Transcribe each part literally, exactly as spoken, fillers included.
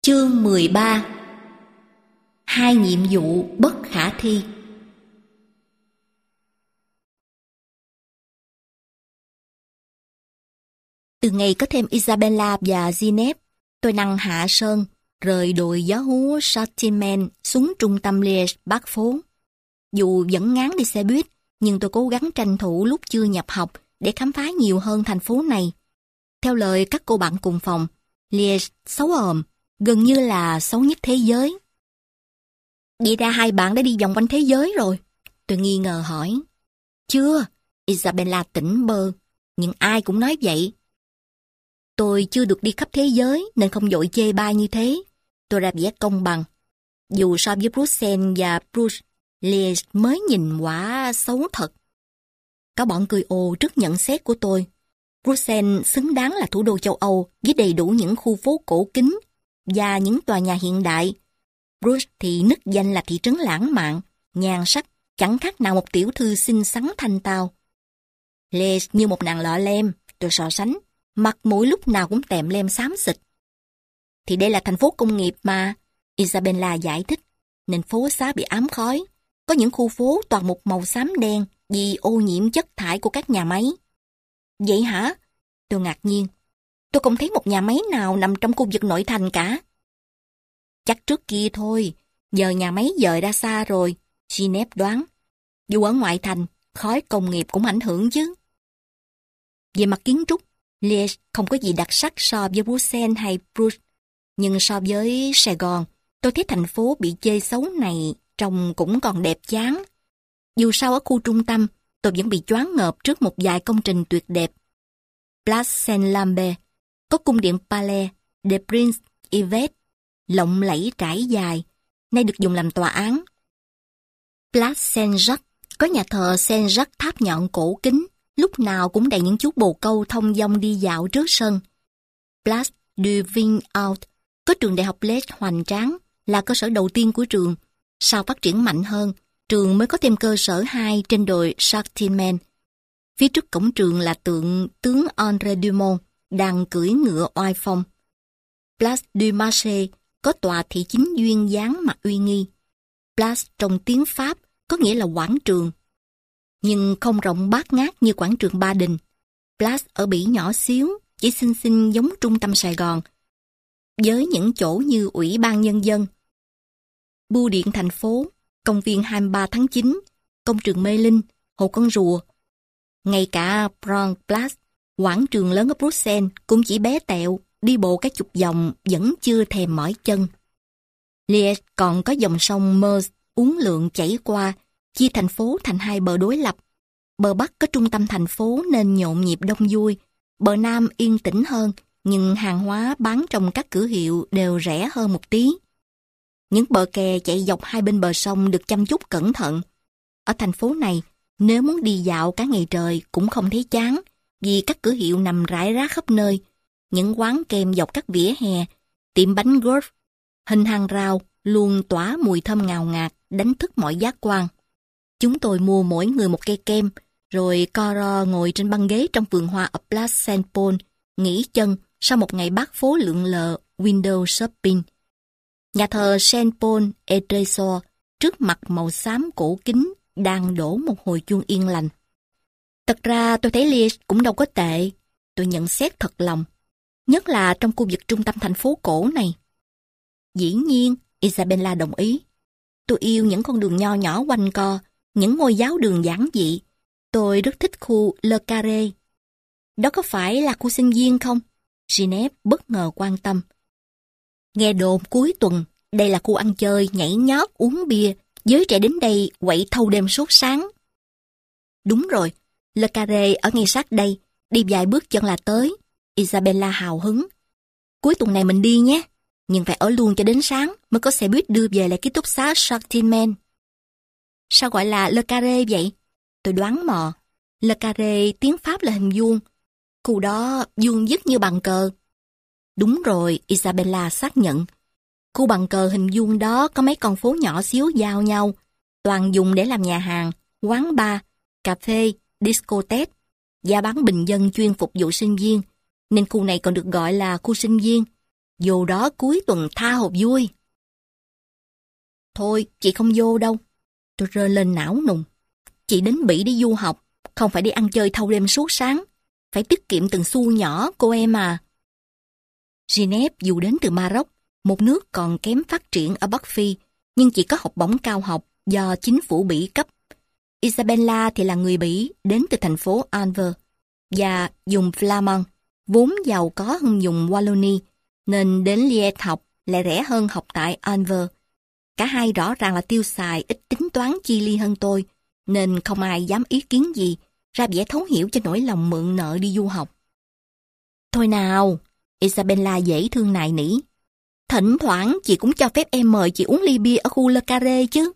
Chương mười ba. Hai nhiệm vụ bất khả thi. Từ ngày có thêm Isabella và Ginevra, tôi năng hạ sơn, rời đội gió hú Sortiment xuống trung tâm Liège Bắc phố. Dù vẫn ngán đi xe buýt, nhưng tôi cố gắng tranh thủ lúc chưa nhập học để khám phá nhiều hơn thành phố này. Theo lời các cô bạn cùng phòng, Liège xấu ồm, gần như là xấu nhất thế giới. Vậy ra hai bạn đã đi vòng quanh thế giới rồi? Tôi nghi ngờ hỏi. Chưa, Isabella tỉnh bơ, nhưng ai cũng nói vậy. Tôi chưa được đi khắp thế giới nên không vội chê bai như thế. Tôi ra vẻ công bằng. Dù so với Bruxelles và Bruges, Liège mới nhìn quả xấu thật. Có bọn cười ồ trước nhận xét của tôi. Bruxelles xứng đáng là thủ đô châu Âu với đầy đủ những khu phố cổ kính và những tòa nhà hiện đại. Bruges thì nức danh là thị trấn lãng mạn, nhan sắc, chẳng khác nào một tiểu thư xinh xắn thanh tao. Liège như một nàng lọ lem, tôi so sánh, mặt mũi lúc nào cũng tèm lem xám xịt. Thì đây là thành phố công nghiệp mà, Isabella giải thích, nên phố xá bị ám khói. Có những khu phố toàn một màu xám đen vì ô nhiễm chất thải của các nhà máy. Vậy hả? Tôi ngạc nhiên. Tôi không thấy một nhà máy nào nằm trong khu vực nội thành cả. Chắc trước kia thôi, giờ nhà máy dời ra xa rồi, Ginevra đoán. Dù ở ngoại thành, khói công nghiệp cũng ảnh hưởng chứ. Về mặt kiến trúc, Liège không có gì đặc sắc so với Bruxelles hay Bruges. Nhưng so với Sài Gòn, tôi thấy thành phố bị chê xấu này trông cũng còn đẹp chán. Dù sao ở khu trung tâm, tôi vẫn bị choáng ngợp trước một vài công trình tuyệt đẹp. Place Saint-Lambert, có cung điện Palais de Prince Yves, lộng lẫy trải dài, nay được dùng làm tòa án. Place Saint-Jacques, có nhà thờ Saint-Jacques tháp nhọn cổ kính, lúc nào cũng đầy những chú bồ câu thông dong đi dạo trước sân. Place du Vignoble, có trường đại học Liège hoành tráng, là cơ sở đầu tiên của trường. Sau phát triển mạnh hơn, trường mới có thêm cơ sở hai trên đồi Sortiment. Phía trước cổng trường là tượng tướng André Dumont đang cưỡi ngựa oai phong. Place du Marché có tòa thị chính duyên dáng mà uy nghi. Place trong tiếng Pháp có nghĩa là quảng trường, nhưng không rộng bát ngát như quảng trường Ba Đình. Place ở Bỉ nhỏ xíu, chỉ xinh xinh giống trung tâm Sài Gòn, với những chỗ như Ủy ban Nhân dân, Bưu điện thành phố, công viên hai mươi ba tháng chín, công trường Mê Linh, hồ con rùa. Ngay cả Grand Place, quảng trường lớn ở Bruxelles, cũng chỉ bé tẹo, đi bộ các chục vòng vẫn chưa thèm mỏi chân. Liège còn có dòng sông Meuse uốn lượn chảy qua, chia thành phố thành hai bờ đối lập. Bờ Bắc có trung tâm thành phố nên nhộn nhịp đông vui, bờ Nam yên tĩnh hơn, nhưng hàng hóa bán trong các cửa hiệu đều rẻ hơn một tí. Những bờ kè chạy dọc hai bên bờ sông được chăm chút cẩn thận. Ở thành phố này, nếu muốn đi dạo cả ngày trời cũng không thấy chán, vì các cửa hiệu nằm rải rác khắp nơi. Những quán kem dọc các vỉa hè, tiệm bánh golf, hình hàng rào luôn tỏa mùi thơm ngào ngạt, đánh thức mọi giác quan. Chúng tôi mua mỗi người một cây kem, rồi co ro ngồi trên băng ghế trong vườn hoa ở Place Saint-Paul, nghỉ chân sau một ngày bát phố lượn lờ window shopping. Nhà thờ Saint-Paul et Trésor trước mặt màu xám cổ kính đang đổ một hồi chuông yên lành. Thật ra tôi thấy Liège cũng đâu có tệ, tôi nhận xét thật lòng, nhất là trong khu vực trung tâm thành phố cổ này. Dĩ nhiên, Isabella đồng ý. Tôi yêu những con đường nho nhỏ quanh co, những ngôi giáo đường giản dị. Tôi rất thích khu Le Carré. Đó có phải là khu sinh viên không? Ginevra bất ngờ quan tâm. Nghe đồn cuối tuần, đây là khu ăn chơi, nhảy nhót, uống bia, giới trẻ đến đây quậy thâu đêm suốt sáng. Đúng rồi, Le Carré ở ngay sát đây, đi vài bước chân là tới. Isabella hào hứng. Cuối tuần này mình đi nhé, nhưng phải ở luôn cho đến sáng mới có xe buýt đưa về lại ký túc xá Sortiment. Sao gọi là Le Carré vậy? Tôi đoán mò. Le Carré tiếng Pháp là hình vuông. Khu đó vuông vức như bàn cờ. Đúng rồi, Isabella xác nhận. Khu bàn cờ hình vuông đó có mấy con phố nhỏ xíu giao nhau, toàn dùng để làm nhà hàng, quán bar, cà phê, discotheque, giá bán bình dân chuyên phục vụ sinh viên, nên khu này còn được gọi là khu sinh viên. Vô đó cuối tuần tha hồ vui. Thôi, chị không vô đâu. Tôi rơi lên não nùng. Chị đến Bỉ đi du học, không phải đi ăn chơi thâu đêm suốt sáng. Phải tiết kiệm từng xu nhỏ, cô em à. Genève dù đến từ Maroc, một nước còn kém phát triển ở Bắc Phi, nhưng chỉ có học bổng cao học do chính phủ Bỉ cấp. Isabella thì là người Bỉ đến từ thành phố Anvers và dùng Flamand, vốn giàu có hơn dùng Wallonie, nên đến Liège học lại rẻ hơn học tại Anvers. Cả hai rõ ràng là tiêu xài ít tính toán chi ly hơn tôi, nên không ai dám ý kiến gì, ra vẻ thấu hiểu cho nỗi lòng mượn nợ đi du học. Thôi nào, Isabella dễ thương nài nỉ. Thỉnh thoảng chị cũng cho phép em mời chị uống ly bia ở khu Le Carré chứ.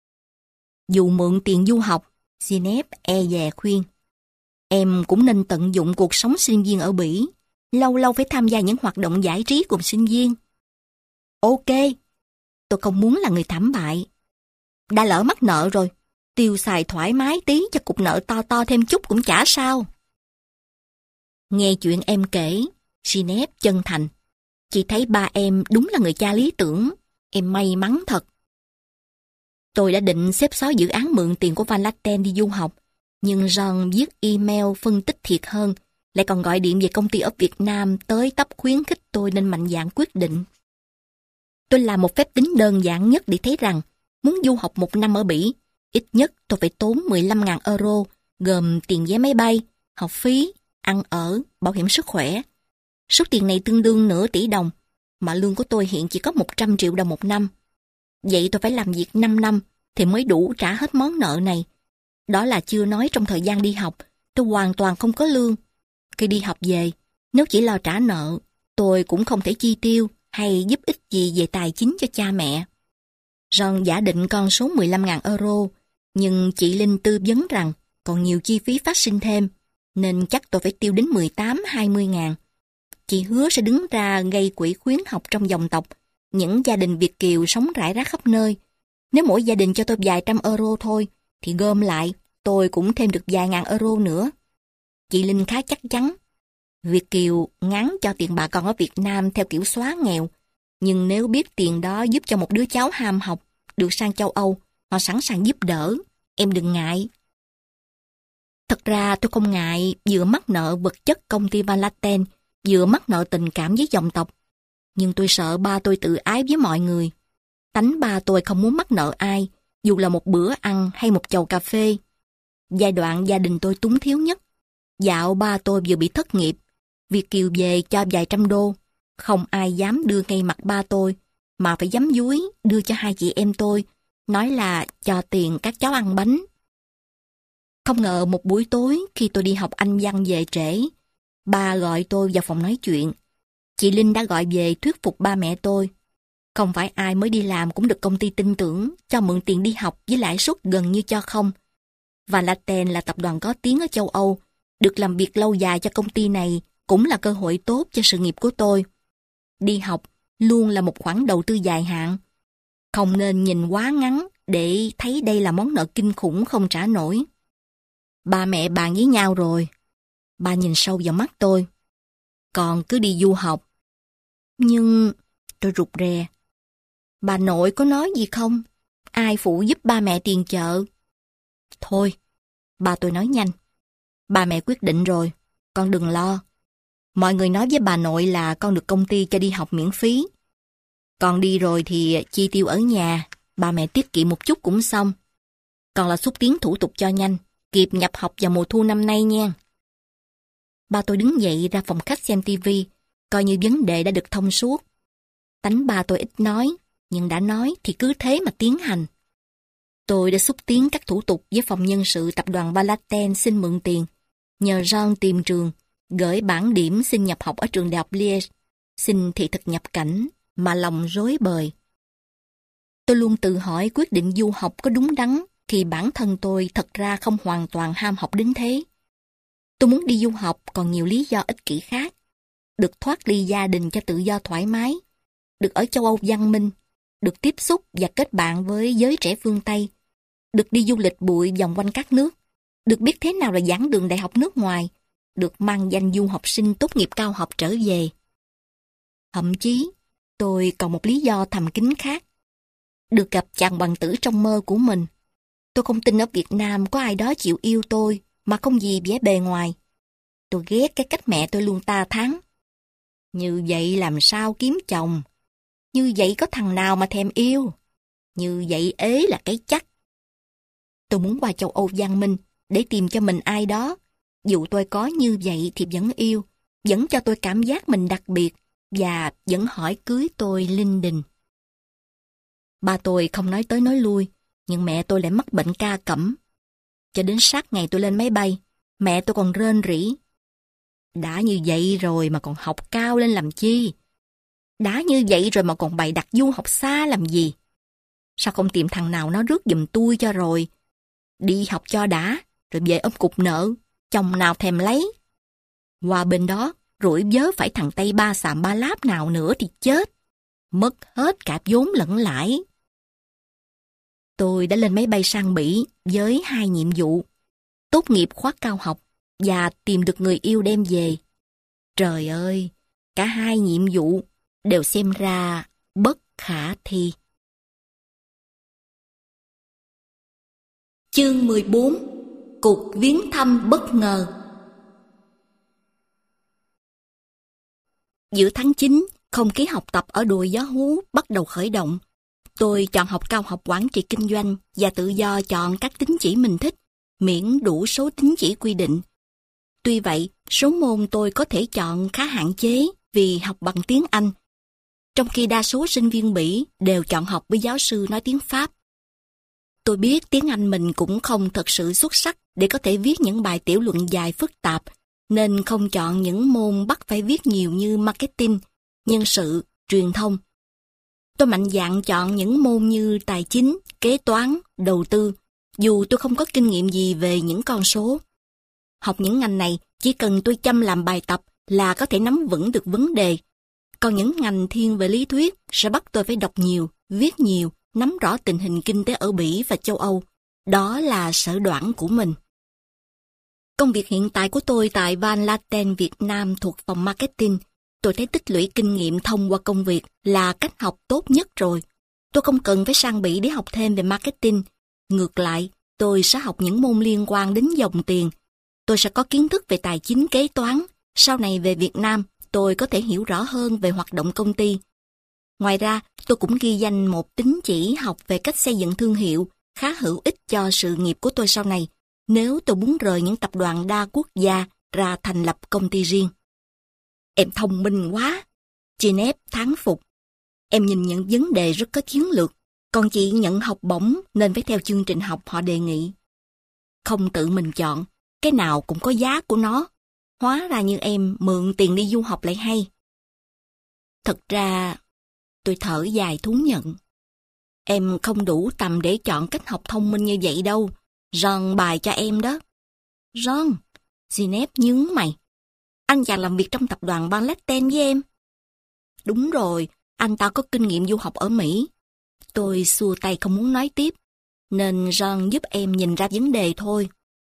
Dù mượn tiền du học, Genève e dè khuyên. Em cũng nên tận dụng cuộc sống sinh viên ở Bỉ, lâu lâu phải tham gia những hoạt động giải trí cùng sinh viên. Ok, tôi không muốn là người thảm bại. Đã lỡ mắc nợ rồi, tiêu xài thoải mái tí cho cục nợ to to thêm chút cũng chả sao. Nghe chuyện em kể, Genève chân thành. Chị thấy ba em đúng là người cha lý tưởng, em may mắn thật. Tôi đã định xếp xóa dự án mượn tiền của Van Latten đi du học, nhưng John viết email phân tích thiệt hơn, lại còn gọi điện về công ty ở Việt Nam tới tấp khuyến khích tôi nên mạnh dạn quyết định. Tôi làm một phép tính đơn giản nhất để thấy rằng, muốn du học một năm ở Bỉ, ít nhất tôi phải tốn mười lăm nghìn euro, gồm tiền vé máy bay, học phí, ăn ở, bảo hiểm sức khỏe. Số tiền này tương đương nửa tỷ đồng, mà lương của tôi hiện chỉ có một trăm triệu đồng một năm. Vậy tôi phải làm việc năm năm thì mới đủ trả hết món nợ này. Đó là chưa nói trong thời gian đi học, tôi hoàn toàn không có lương. Khi đi học về, nếu chỉ lo trả nợ, tôi cũng không thể chi tiêu hay giúp ích gì về tài chính cho cha mẹ. John giả định con số mười lăm nghìn euro, nhưng chị Linh tư vấn rằng còn nhiều chi phí phát sinh thêm, nên chắc tôi phải tiêu đến mười tám hai mươi ngàn. Chị hứa sẽ đứng ra gây quỹ khuyến học trong dòng tộc, những gia đình Việt kiều sống rải rác khắp nơi. Nếu mỗi gia đình cho tôi vài trăm euro thôi, thì gom lại, tôi cũng thêm được vài ngàn euro nữa. Chị Linh khá chắc chắn. Việt kiều ngán cho tiền bà con ở Việt Nam theo kiểu xóa nghèo, nhưng nếu biết tiền đó giúp cho một đứa cháu ham học, được sang châu Âu, họ sẵn sàng giúp đỡ, em đừng ngại. Thật ra tôi không ngại vừa mắc nợ vật chất công ty Van Latten, vừa mắc nợ tình cảm với dòng tộc. Nhưng tôi sợ ba tôi tự ái với mọi người. Tánh ba tôi không muốn mắc nợ ai, dù là một bữa ăn hay một chầu cà phê. Giai đoạn gia đình tôi túng thiếu nhất, dạo ba tôi vừa bị thất nghiệp, Việt kiều về cho vài trăm đô. Không ai dám đưa ngay mặt ba tôi, mà phải giắm dúi đưa cho hai chị em tôi, nói là cho tiền các cháu ăn bánh. Không ngờ một buổi tối khi tôi đi học Anh văn về trễ, ba gọi tôi vào phòng nói chuyện. Chị Linh đã gọi về thuyết phục ba mẹ tôi. Không phải ai mới đi làm cũng được công ty tin tưởng, cho mượn tiền đi học với lãi suất gần như cho không. Và Latten là tập đoàn có tiếng ở châu Âu, được làm việc lâu dài cho công ty này cũng là cơ hội tốt cho sự nghiệp của tôi. Đi học luôn là một khoản đầu tư dài hạn. Không nên nhìn quá ngắn để thấy đây là món nợ kinh khủng không trả nổi. Ba mẹ bàn với nhau rồi. Ba nhìn sâu vào mắt tôi. Còn cứ đi du học. Nhưng tôi rụt rè. Bà nội có nói gì không? Ai phụ giúp ba mẹ tiền chợ? Thôi, ba tôi nói nhanh. Ba mẹ quyết định rồi, con đừng lo. Mọi người nói với bà nội là con được công ty cho đi học miễn phí. Con đi rồi thì chi tiêu ở nhà, ba mẹ tiết kiệm một chút cũng xong. Còn là xúc tiến thủ tục cho nhanh, kịp nhập học vào mùa thu năm nay nha. Ba tôi đứng dậy ra phòng khách xem tivi, coi như vấn đề đã được thông suốt. Tánh ba tôi ít nói, nhưng đã nói thì cứ thế mà tiến hành. Tôi đã xúc tiến các thủ tục với phòng nhân sự tập đoàn Van Latten xin mượn tiền, nhờ John tìm trường, gửi bản điểm xin nhập học ở trường đại học Liège, xin thị thực nhập cảnh, mà lòng rối bời. Tôi luôn tự hỏi quyết định du học có đúng đắn khi bản thân tôi thật ra không hoàn toàn ham học đến thế. Tôi muốn đi du học còn nhiều lý do ích kỷ khác. Được thoát ly gia đình cho tự do thoải mái, được ở châu Âu văn minh, được tiếp xúc và kết bạn với giới trẻ phương Tây, được đi du lịch bụi vòng quanh các nước, được biết thế nào là giảng đường đại học nước ngoài, được mang danh du học sinh tốt nghiệp cao học trở về. Thậm chí, tôi còn một lý do thầm kín khác. Được gặp chàng hoàng tử trong mơ của mình. Tôi không tin ở Việt Nam có ai đó chịu yêu tôi mà không vì vẻ bề ngoài. Tôi ghét cái cách mẹ tôi luôn ta thắng. Như vậy làm sao kiếm chồng? Như vậy có thằng nào mà thèm yêu? Như vậy ế là cái chắc. Tôi muốn qua châu Âu văn minh để tìm cho mình ai đó. Dù tôi có như vậy thì vẫn yêu, vẫn cho tôi cảm giác mình đặc biệt và vẫn hỏi cưới tôi linh đình. Ba tôi không nói tới nói lui, nhưng mẹ tôi lại mắc bệnh ca cẩm. Cho đến sát ngày tôi lên máy bay, mẹ tôi còn rên rỉ. Đã như vậy rồi mà còn học cao lên làm chi? Đã như vậy rồi mà còn bày đặt du học xa làm gì? Sao không tìm thằng nào nó rước giùm tôi cho rồi? Đi học cho đã, rồi về ôm cục nợ, chồng nào thèm lấy. Qua bên đó, rủi vớ phải thằng Tây ba xàm ba láp nào nữa thì chết. Mất hết cả vốn lẫn lãi. Tôi đã lên máy bay sang Bỉ với hai nhiệm vụ. Tốt nghiệp khóa cao học và tìm được người yêu đem về. Trời ơi, cả hai nhiệm vụ đều xem ra bất khả thi. Chương mười bốn. Cuộc viếng thăm bất ngờ. Giữa tháng chín, không khí học tập ở đồi gió hú bắt đầu khởi động. Tôi chọn học cao học quản trị kinh doanh và tự do chọn các tín chỉ mình thích, miễn đủ số tín chỉ quy định. Tuy vậy, số môn tôi có thể chọn khá hạn chế vì học bằng tiếng Anh, trong khi đa số sinh viên Bỉ đều chọn học với giáo sư nói tiếng Pháp. Tôi biết tiếng Anh mình cũng không thật sự xuất sắc để có thể viết những bài tiểu luận dài phức tạp, nên không chọn những môn bắt phải viết nhiều như marketing, nhân sự, truyền thông. Tôi mạnh dạn chọn những môn như tài chính, kế toán, đầu tư, dù tôi không có kinh nghiệm gì về những con số. Học những ngành này, chỉ cần tôi chăm làm bài tập là có thể nắm vững được vấn đề. Còn những ngành thiên về lý thuyết sẽ bắt tôi phải đọc nhiều, viết nhiều, nắm rõ tình hình kinh tế ở Bỉ và châu Âu. Đó là sở đoản của mình. Công việc hiện tại của tôi tại Van Laten Việt Nam thuộc phòng marketing. Tôi thấy tích lũy kinh nghiệm thông qua công việc là cách học tốt nhất rồi. Tôi không cần phải sang Bỉ để học thêm về marketing. Ngược lại, tôi sẽ học những môn liên quan đến dòng tiền. Tôi sẽ có kiến thức về tài chính kế toán. Sau này về Việt Nam, tôi có thể hiểu rõ hơn về hoạt động công ty. Ngoài ra, tôi cũng ghi danh một tín chỉ học về cách xây dựng thương hiệu, khá hữu ích cho sự nghiệp của tôi sau này, nếu tôi muốn rời những tập đoàn đa quốc gia ra thành lập công ty riêng. Em thông minh quá. Jeanette thán phục. Em nhìn nhận vấn đề rất có chiến lược, còn chị nhận học bổng nên phải theo chương trình học họ đề nghị. Không tự mình chọn, cái nào cũng có giá của nó. Hóa ra như em mượn tiền đi du học lại hay. Thật ra, tôi thở dài thú nhận. Em không đủ tầm để chọn cách học thông minh như vậy đâu. Ron bài cho em đó. Ron, Jeanette nhướng mày. Anh chàng làm việc trong tập đoàn Van Laten với em. Đúng rồi, anh ta có kinh nghiệm du học ở Mỹ. Tôi xua tay không muốn nói tiếp, nên Ron giúp em nhìn ra vấn đề thôi.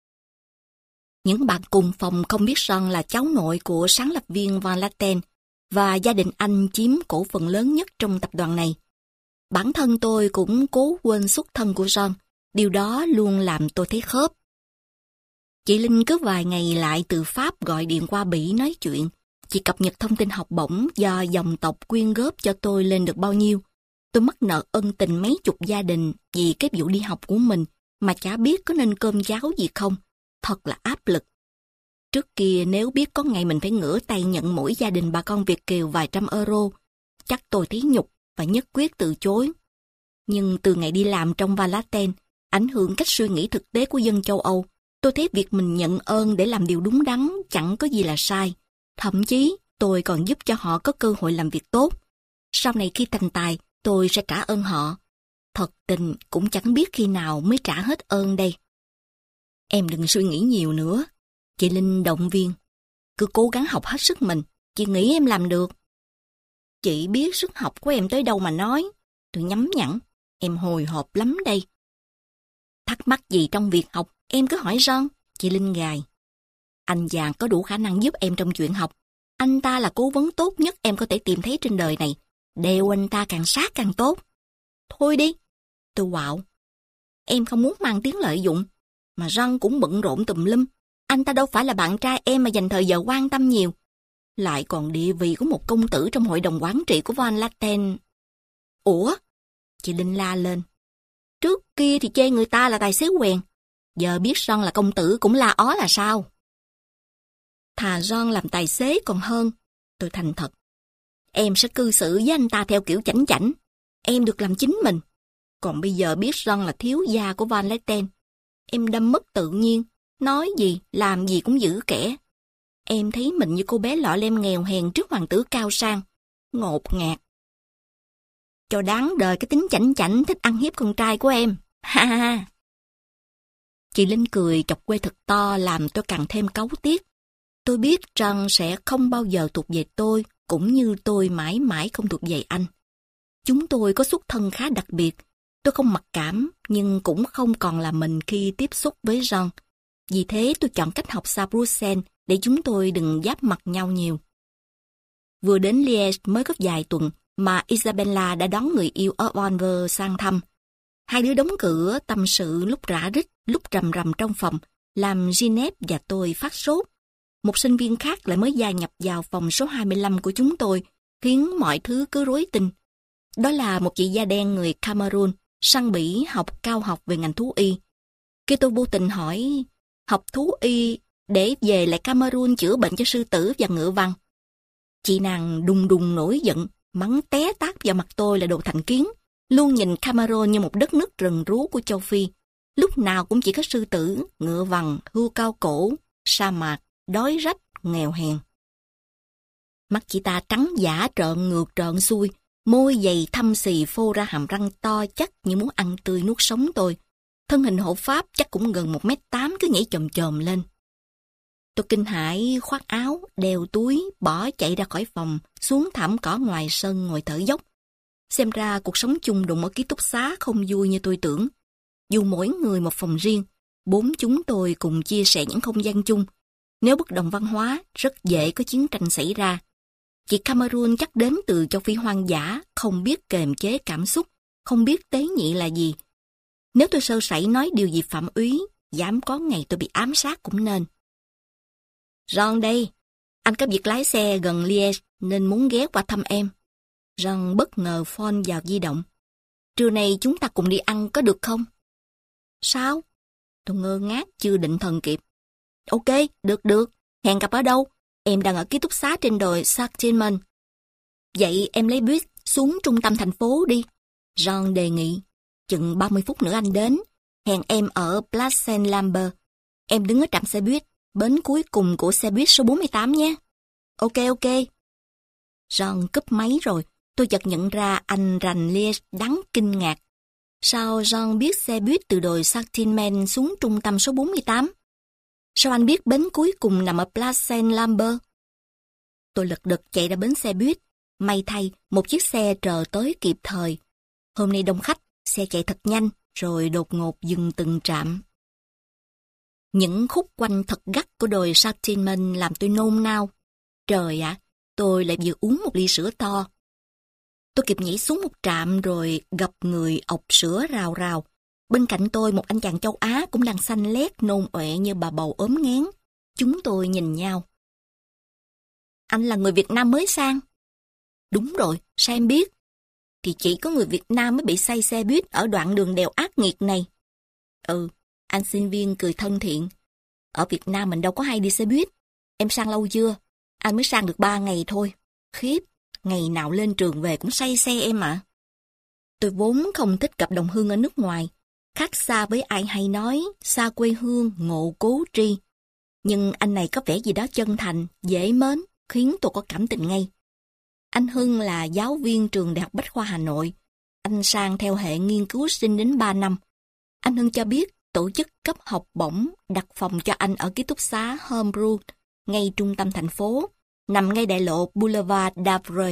Những bạn cùng phòng không biết Ron là cháu nội của sáng lập viên Van Laten và gia đình anh chiếm cổ phần lớn nhất trong tập đoàn này. Bản thân tôi cũng cố quên xuất thân của Ron, điều đó luôn làm tôi thấy khớp. Chị Linh cứ vài ngày lại từ Pháp gọi điện qua Bỉ nói chuyện. Chị cập nhật thông tin học bổng do dòng tộc quyên góp cho tôi lên được bao nhiêu. Tôi mắc nợ ân tình mấy chục gia đình vì cái vụ đi học của mình mà chả biết có nên cơm cháo gì không. Thật là áp lực. Trước kia nếu biết có ngày mình phải ngửa tay nhận mỗi gia đình bà con Việt kiều vài trăm euro, chắc tôi thấy nhục và nhất quyết từ chối. Nhưng từ ngày đi làm trong Van Laten, ảnh hưởng cách suy nghĩ thực tế của dân châu Âu, tôi thấy việc mình nhận ơn để làm điều đúng đắn chẳng có gì là sai. Thậm chí, tôi còn giúp cho họ có cơ hội làm việc tốt. Sau này khi thành tài, tôi sẽ trả ơn họ. Thật tình cũng chẳng biết khi nào mới trả hết ơn đây. Em đừng suy nghĩ nhiều nữa. Chị Linh động viên. Cứ cố gắng học hết sức mình. Chị nghĩ em làm được. Chị biết sức học của em tới đâu mà nói. Tôi nhắm nhẵn. Em hồi hộp lắm đây. Thắc mắc gì trong việc học, em cứ hỏi Ron. Chị Linh gài. Anh chàng có đủ khả năng giúp em trong chuyện học. Anh ta là cố vấn tốt nhất em có thể tìm thấy trên đời này. Đeo anh ta càng sát càng tốt. Thôi đi. Tôi quạo. Em không muốn mang tiếng lợi dụng. Mà John cũng bận rộn tùm lum. Anh ta đâu phải là bạn trai em mà dành thời giờ quan tâm nhiều. Lại còn địa vị của một công tử trong hội đồng quản trị của Van Latten. Ủa? Chị Linh la lên. Trước kia thì chê người ta là tài xế quèn. Giờ biết John là công tử cũng la ó là sao? Thà John làm tài xế còn hơn. Tôi thành thật. Em sẽ cư xử với anh ta theo kiểu chảnh chảnh. Em được làm chính mình. Còn bây giờ biết John là thiếu gia của Van Latten. Em đâm mất tự nhiên. Nói gì, làm gì cũng giữ kẻ. Em thấy mình như cô bé lọ lem nghèo hèn trước hoàng tử cao sang. Ngột ngạt. Cho đáng đời cái tính chảnh chảnh thích ăn hiếp con trai của em. Ha ha. Chị Linh cười chọc quê thật to làm tôi càng thêm cáu tiếc. Tôi biết rằng sẽ không bao giờ thuộc về tôi, cũng như tôi mãi mãi không thuộc về anh. Chúng tôi có xuất thân khá đặc biệt. Tôi không mặc cảm, nhưng cũng không còn là mình khi tiếp xúc với John. Vì thế tôi chọn cách học xa Bruxelles để chúng tôi đừng giáp mặt nhau nhiều. Vừa đến Liège mới có vài tuần mà Isabella đã đón người yêu ở Anvers sang thăm. Hai đứa đóng cửa tâm sự lúc rã rít, lúc rầm rầm trong phòng, làm Ginette và tôi phát sốt. Một sinh viên khác lại mới gia nhập vào phòng số hai mươi lăm của chúng tôi, khiến mọi thứ cứ rối tinh. Đó là một chị da đen người Cameroon, săn bỉ học cao học về ngành thú y. Khi tôi vô tình hỏi, học thú y để về lại Cameroon chữa bệnh cho sư tử và ngựa vằn. Chị nàng đùng đùng nổi giận, mắng té tát vào mặt tôi là đồ thành kiến, luôn nhìn Cameroon như một đất nước rừng rú của châu Phi. Lúc nào cũng chỉ có sư tử, ngựa vằn, hươu cao cổ, sa mạc, đói rách, nghèo hèn. Mắt chị ta trắng giả trợn ngược trợn xuôi, môi dày thâm xì phô ra hàm răng to chắc như muốn ăn tươi nuốt sống tôi. Thân hình hộ pháp chắc cũng gần một mét tám cứ nhảy chồm chồm lên. Tôi kinh hãi khoác áo, đeo túi, bỏ chạy ra khỏi phòng, xuống thảm cỏ ngoài sân ngồi thở dốc. Xem ra cuộc sống chung đụng ở ký túc xá không vui như tôi tưởng. Dù mỗi người một phòng riêng, bốn chúng tôi cùng chia sẻ những không gian chung. Nếu bất đồng văn hóa, rất dễ có chiến tranh xảy ra. Chị Cameroon chắc đến từ châu Phi hoang dã, không biết kềm chế cảm xúc, không biết tế nhị là gì. Nếu tôi sơ sẩy nói điều gì phạm úy, dám có ngày tôi bị ám sát cũng nên. John đây, anh có việc lái xe gần Liège nên muốn ghé qua thăm em. John bất ngờ phone vào di động. Trưa nay chúng ta cùng đi ăn có được không? Sao? Tôi ngơ ngác chưa định thần kịp. Ok, được được, hẹn gặp ở đâu? Em đang ở ký túc xá trên đồi Sartines. Vậy em lấy buýt xuống trung tâm thành phố đi. John đề nghị. Chừng ba mươi phút nữa anh đến. Hẹn em ở Place Saint-Lambert. Em đứng ở trạm xe buýt, bến cuối cùng của xe buýt số bốn mươi tám nhé. Ok ok. John cúp máy rồi. Tôi chợt nhận ra anh rành Liège đáng kinh ngạc. Sao John biết xe buýt từ đồi Sartines xuống trung tâm số bốn mươi tám? Sao anh biết bến cuối cùng nằm ở Place Saint-Lambert? Tôi lật đật chạy ra bến xe buýt. May thay, một chiếc xe chờ tới kịp thời. Hôm nay đông khách, xe chạy thật nhanh, rồi đột ngột dừng từng trạm. Những khúc quanh thật gắt của đồi Sartines làm tôi nôn nao. Trời ạ, tôi lại vừa uống một ly sữa to. Tôi kịp nhảy xuống một trạm rồi gặp người ọc sữa rào rào. Bên cạnh tôi một anh chàng châu Á cũng đang xanh lét nôn ọe như bà bầu ốm nghén. Chúng tôi nhìn nhau. Anh là người Việt Nam mới sang. Đúng rồi, sao em biết? Thì chỉ có người Việt Nam mới bị say xe buýt ở đoạn đường đèo ác nghiệt này. Ừ, anh sinh viên cười thân thiện. Ở Việt Nam mình đâu có hay đi xe buýt. Em sang lâu chưa? Anh mới sang được ba ngày thôi. Khiếp, ngày nào lên trường về cũng say xe em ạ. À. Tôi vốn không thích gặp đồng hương ở nước ngoài. Khác xa với ai hay nói, xa quê hương, ngộ cố tri. Nhưng anh này có vẻ gì đó chân thành, dễ mến, khiến tôi có cảm tình ngay. Anh Hưng là giáo viên trường Đại học Bách khoa Hà Nội. Anh sang theo hệ nghiên cứu sinh đến ba năm. Anh Hưng cho biết tổ chức cấp học bổng đặt phòng cho anh ở ký túc xá Homebrew, ngay trung tâm thành phố, nằm ngay đại lộ Boulevard d'Avray.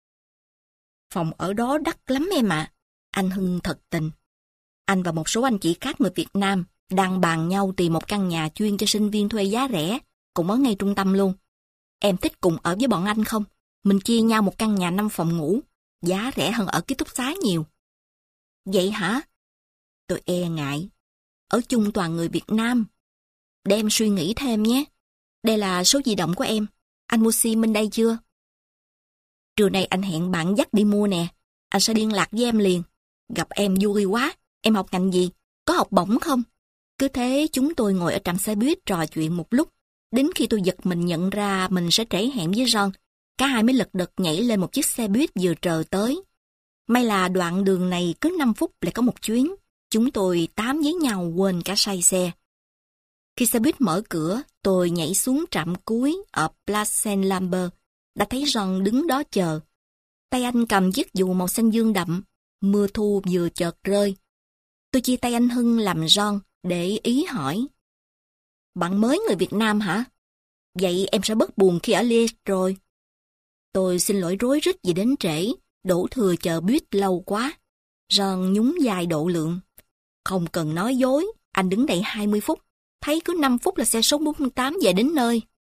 Phòng ở đó đắt lắm em ạ. À. Anh Hưng thật tình. Anh và một số anh chị khác người Việt Nam đang bàn nhau tìm một căn nhà chuyên cho sinh viên thuê giá rẻ, cũng ở ngay trung tâm luôn. Em thích cùng ở với bọn anh không? Mình chia nhau một căn nhà năm phòng ngủ, giá rẻ hơn ở ký túc xá nhiều. Vậy hả? Tôi e ngại. Ở chung toàn người Việt Nam. Để em suy nghĩ thêm nhé. Đây là số di động của em. Anh mua sim bên đây chưa? Trưa nay anh hẹn bạn dắt đi mua nè. Anh sẽ liên lạc với em liền. Gặp em vui quá. Em học ngành gì? Có học bổng không? Cứ thế chúng tôi ngồi ở trạm xe buýt trò chuyện một lúc. Đến khi tôi giật mình nhận ra mình sẽ trễ hẹn với John, cả hai mới lật đật nhảy lên một chiếc xe buýt vừa chờ tới. May là đoạn đường này cứ năm phút lại có một chuyến. Chúng tôi tám với nhau quên cả say xe. Khi xe buýt mở cửa, tôi nhảy xuống trạm cuối ở Place Saint-Lambert, đã thấy John đứng đó chờ. Tay anh cầm chiếc dù màu xanh dương đậm, mưa thu vừa chợt rơi. Tôi chia tay anh Hưng làm John để ý hỏi. Bạn mới người Việt Nam hả? Vậy em sẽ bớt buồn khi ở Liège rồi. Tôi xin lỗi rối rít vì đến trễ, đổ thừa chờ buýt lâu quá. John nhún vai độ lượng. Không cần nói dối, anh đứng đây hai mươi phút, thấy cứ năm phút là xe số bốn tám về đến nơi.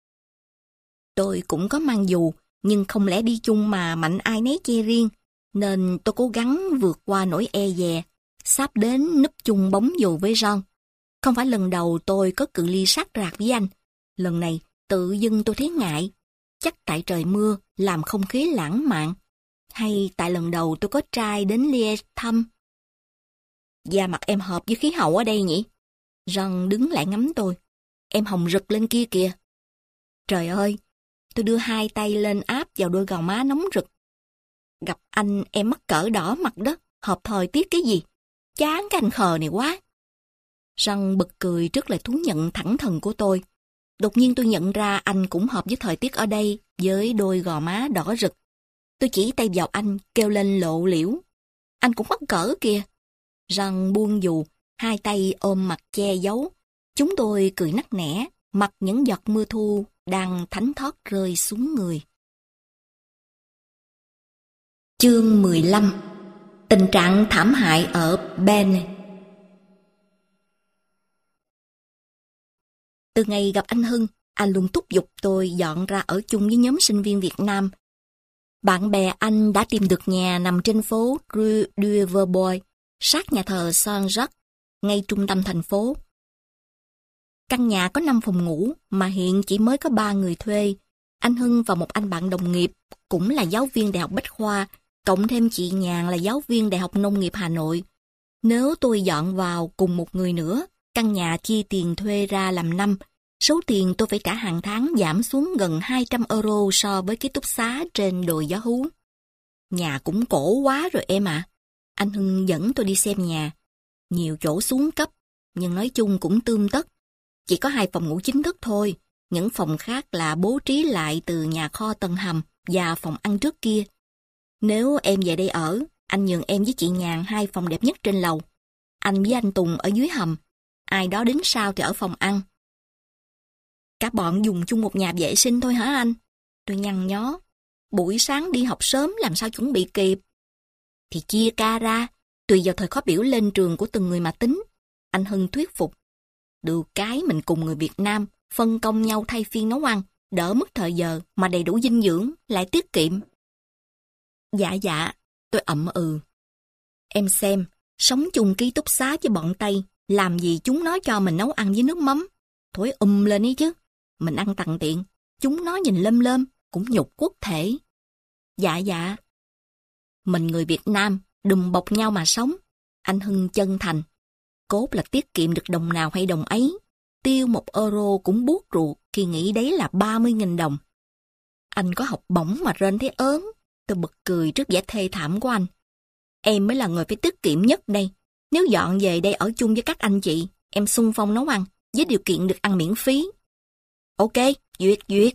Tôi cũng có mang dù, nhưng không lẽ đi chung mà mạnh ai nấy che riêng, nên tôi cố gắng vượt qua nỗi e dè, sắp đến núp chung bóng dù với John. Không phải lần đầu tôi có cự ly sát rạc với anh, lần này tự dưng tôi thấy ngại, chắc tại trời mưa làm không khí lãng mạn, hay tại lần đầu tôi có trai đến Liège thăm. Da mặt em hợp với khí hậu ở đây nhỉ? John đứng lại ngắm tôi. Em hồng rực lên kia kìa. Trời ơi, tôi đưa hai tay lên áp vào đôi gò má nóng rực. Gặp anh em mắc cỡ đỏ mặt đó, hợp thời tiết cái gì? Chán cái anh khờ này quá. John bật cười trước lời thú nhận thẳng thừng của tôi. Đột nhiên tôi nhận ra anh cũng hợp với thời tiết ở đây, với đôi gò má đỏ rực. Tôi chỉ tay vào anh, kêu lên lộ liễu. Anh cũng mắc cỡ kìa. John buông dù, hai tay ôm mặt che giấu. Chúng tôi cười nắc nẻ, mặc những giọt mưa thu đang thánh thót rơi xuống người. Chương mười lăm. Tình trạng thảm hại ở Ben. Từ ngày gặp anh Hưng, anh luôn thúc giục tôi dọn ra ở chung với nhóm sinh viên Việt Nam. Bạn bè anh đã tìm được nhà nằm trên phố Rue du Verbois, sát nhà thờ Saint-Jacques, ngay trung tâm thành phố. Căn nhà có năm phòng ngủ mà hiện chỉ mới có ba người thuê. Anh Hưng và một anh bạn đồng nghiệp, cũng là giáo viên Đại học Bách Khoa, cộng thêm chị Nhàn là giáo viên Đại học Nông nghiệp Hà Nội. Nếu tôi dọn vào cùng một người nữa, căn nhà chia tiền thuê ra làm năm, số tiền tôi phải trả hàng tháng giảm xuống gần hai trăm euro so với ký túc xá trên đồi Gió Hú. Nhà cũng cổ quá rồi em ạ. À. Anh Hưng dẫn tôi đi xem nhà. Nhiều chỗ xuống cấp, nhưng nói chung cũng tươm tất. Chỉ có hai phòng ngủ chính thức thôi, những phòng khác là bố trí lại từ nhà kho tầng hầm và phòng ăn trước kia. Nếu em về đây ở, anh nhường em với chị Nhàn hai phòng đẹp nhất trên lầu. Anh với anh Tùng ở dưới hầm, ai đó đến sau thì ở phòng ăn. Cả bọn dùng chung một nhà vệ sinh thôi hả anh? Tôi nhăn nhó. Buổi sáng đi học sớm làm sao chuẩn bị kịp? Thì chia ca ra, tùy vào thời khóa biểu lên trường của từng người mà tính. Anh Hưng thuyết phục. Được cái mình cùng người Việt Nam, phân công nhau thay phiên nấu ăn, đỡ mất thời giờ mà đầy đủ dinh dưỡng, lại tiết kiệm. Dạ dạ, tôi ậm ừ. Em xem, sống chung ký túc xá với bọn Tây, làm gì chúng nó cho mình nấu ăn với nước mắm. Thổi um lên ấy chứ. Mình ăn tằn tiện, chúng nó nhìn lơm lơm, cũng nhục quốc thể. Dạ dạ. Mình người Việt Nam, đùm bọc nhau mà sống. Anh Hưng chân thành. Cốt là tiết kiệm được đồng nào hay đồng ấy. Tiêu một euro cũng buốt ruột khi nghĩ đấy là ba mươi nghìn đồng. Anh có học bổng mà rên thấy ớn. Tôi bật cười trước vẻ thê thảm của anh. Em mới là người phải tiết kiệm nhất đây. Nếu dọn về đây ở chung với các anh chị, em xung phong nấu ăn, với điều kiện được ăn miễn phí. Ok, duyệt duyệt.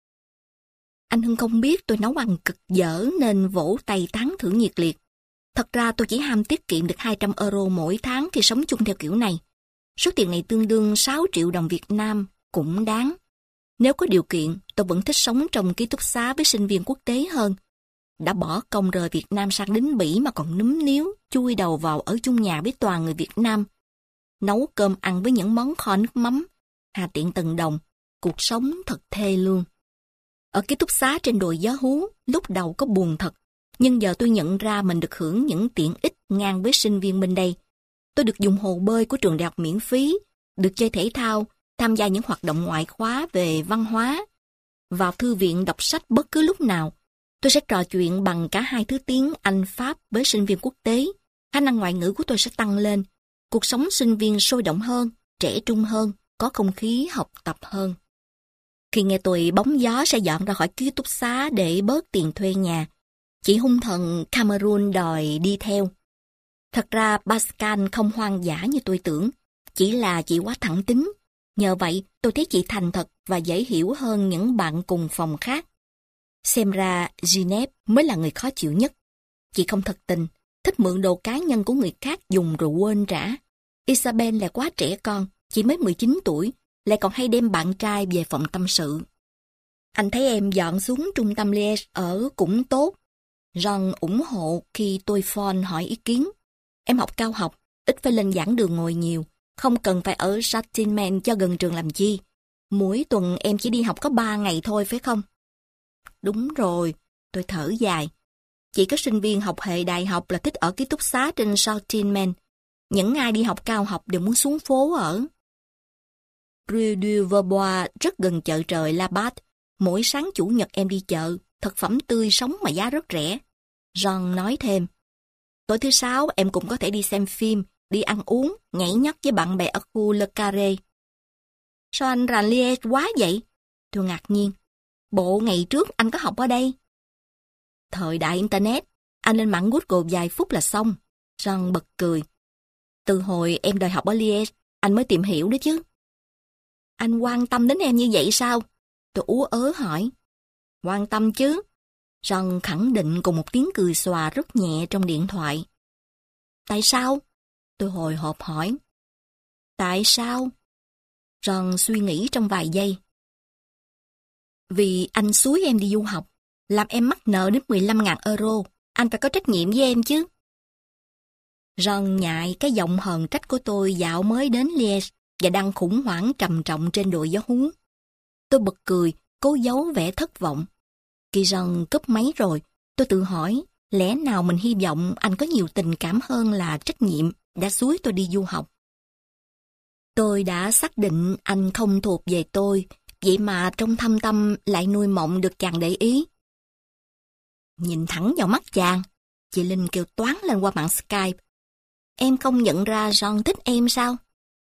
Anh Hưng không biết tôi nấu ăn cực dở nên vỗ tay tán thưởng nhiệt liệt. Thật ra tôi chỉ ham tiết kiệm được hai trăm euro mỗi tháng khi sống chung theo kiểu này. Số tiền này tương đương sáu triệu đồng Việt Nam, cũng đáng. Nếu có điều kiện, tôi vẫn thích sống trong ký túc xá với sinh viên quốc tế hơn. Đã bỏ công rời Việt Nam sang đến Bỉ mà còn núm níu, chui đầu vào ở chung nhà với toàn người Việt Nam. Nấu cơm ăn với những món kho nước mắm, hà tiện từng đồng, cuộc sống thật thê lương. Ở ký túc xá trên đồi Gió Hú, lúc đầu có buồn thật, nhưng giờ tôi nhận ra mình được hưởng những tiện ích ngang với sinh viên bên đây. Tôi được dùng hồ bơi của trường đại học miễn phí, được chơi thể thao, tham gia những hoạt động ngoại khóa về văn hóa. Vào thư viện đọc sách bất cứ lúc nào, tôi sẽ trò chuyện bằng cả hai thứ tiếng Anh Pháp với sinh viên quốc tế. Khả năng ngoại ngữ của tôi sẽ tăng lên. Cuộc sống sinh viên sôi động hơn, trẻ trung hơn, có không khí học tập hơn. Khi nghe tôi bóng gió sẽ dọn ra khỏi ký túc xá để bớt tiền thuê nhà, chị hung thần Cameroon đòi đi theo. Thật ra Pascal không hoang dã như tôi tưởng, chỉ là chị quá thẳng tính. Nhờ vậy tôi thấy chị thành thật và dễ hiểu hơn những bạn cùng phòng khác. Xem ra Ginette mới là người khó chịu nhất. Chị không thật tình, thích mượn đồ cá nhân của người khác dùng rồi quên trả. Isabelle là quá trẻ con, chỉ mới mười chín tuổi, lại còn hay đem bạn trai về phòng tâm sự. Anh thấy em dọn xuống trung tâm Liège ở cũng tốt. John ủng hộ khi tôi phone hỏi ý kiến. Em học cao học, ít phải lên giảng đường ngồi nhiều, không cần phải ở Châtillon cho gần trường làm chi. Mỗi tuần em chỉ đi học có ba ngày thôi phải không? Đúng rồi, tôi thở dài. Chỉ có sinh viên học hệ đại học là thích ở ký túc xá trên Châtillon. Những ai đi học cao học đều muốn xuống phố ở. Rue du Verbois rất gần chợ trời La Bat. Mỗi sáng chủ nhật em đi chợ, thực phẩm tươi sống mà giá rất rẻ. John nói thêm. Tối thứ sáu em cũng có thể đi xem phim, đi ăn uống, nhảy nhót với bạn bè ở khu Le Carré. Sao anh rành Liège quá vậy? Tôi ngạc nhiên. Bộ ngày trước anh có học ở đây? Thời đại Internet, anh lên mạng Google vài phút là xong. John bật cười. Từ hồi em đòi học ở Liège, anh mới tìm hiểu đó chứ. Anh quan tâm đến em như vậy sao? Tôi ú ớ hỏi. Quan tâm chứ. John khẳng định cùng một tiếng cười xòa rất nhẹ trong điện thoại. Tại sao? Tôi hồi hộp hỏi. Tại sao? John suy nghĩ trong vài giây. Vì anh xúi em đi du học, làm em mắc nợ đến mười lăm nghìn euro. Anh phải có trách nhiệm với em chứ. John nhại cái giọng hờn trách của tôi dạo mới đến Liège và đang khủng hoảng trầm trọng trên đồi Gió Hú. Tôi bật cười, cố giấu vẻ thất vọng. Khi John cúp máy rồi, tôi tự hỏi, lẽ nào mình hy vọng anh có nhiều tình cảm hơn là trách nhiệm đã xúi tôi đi du học. Tôi đã xác định anh không thuộc về tôi, vậy mà trong thâm tâm lại nuôi mộng được chàng để ý. Nhìn thẳng vào mắt chàng, chị Linh kêu toáng lên qua mạng Skype. Em không nhận ra John thích em sao?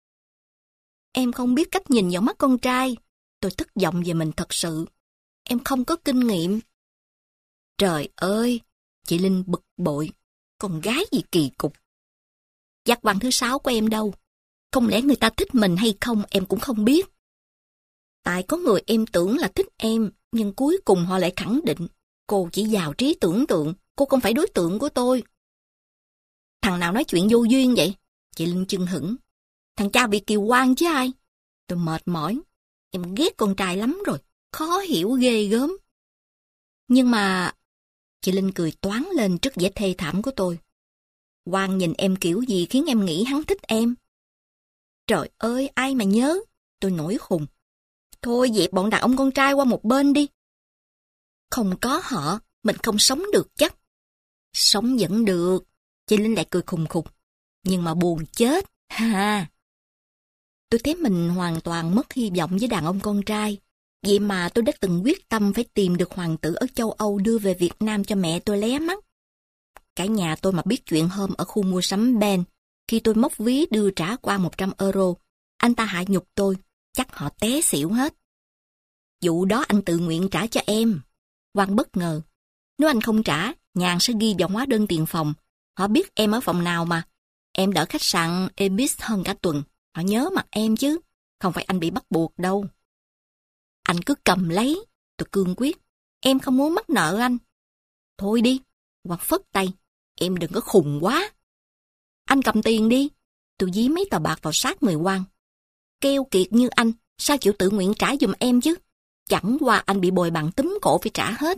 Em không biết cách nhìn vào mắt con trai. Tôi thất vọng về mình thật sự. Em không có kinh nghiệm. Trời ơi! Chị Linh bực bội. Con gái gì kỳ cục. Giác văn thứ sáu của em đâu? Không lẽ người ta thích mình hay không em cũng không biết. Tại có người em tưởng là thích em, nhưng cuối cùng họ lại khẳng định cô chỉ giàu trí tưởng tượng, cô không phải đối tượng của tôi. Thằng nào nói chuyện vô duyên vậy? Chị Linh chưng hửng. Thằng cha bị kiều quan chứ ai? Tôi mệt mỏi. Em ghét con trai lắm rồi, khó hiểu ghê gớm. Nhưng mà... Chị Linh cười toáng lên trước vẻ thê thảm của tôi. Quang nhìn em kiểu gì khiến em nghĩ hắn thích em? Trời ơi, ai mà nhớ? Tôi nổi khùng. Thôi dẹp bọn đàn ông con trai qua một bên đi. Không có họ, mình không sống được chắc. Sống vẫn được. Chị Linh lại cười khùng khục. Nhưng mà buồn chết, ha. Tôi thấy mình hoàn toàn mất hy vọng với đàn ông con trai. Vậy mà tôi đã từng quyết tâm phải tìm được hoàng tử ở châu Âu đưa về Việt Nam cho mẹ tôi lé mắt. Cả nhà tôi mà biết chuyện hôm ở khu mua sắm Ben, khi tôi móc ví đưa trả qua một trăm euro, anh ta hạ nhục tôi, chắc họ té xỉu hết. Vụ đó anh tự nguyện trả cho em. Quang bất ngờ. Nếu anh không trả, nhà sẽ ghi vào hóa đơn tiền phòng. Họ biết em ở phòng nào mà. Em đỡ khách sạn Ebis hơn cả tuần. Họ nhớ mặt em chứ. Không phải anh bị bắt buộc đâu. Anh cứ cầm lấy. Tôi cương quyết. Em không muốn mắc nợ anh. Thôi đi. Quang phất tay. Em đừng có khùng quá. Anh cầm tiền đi. Tôi dí mấy tờ bạc vào sát người Quang. Keo kiệt như anh, sao chịu tự nguyện trả giùm em chứ? Chẳng qua anh bị bồi bằng túm cổ phải trả hết.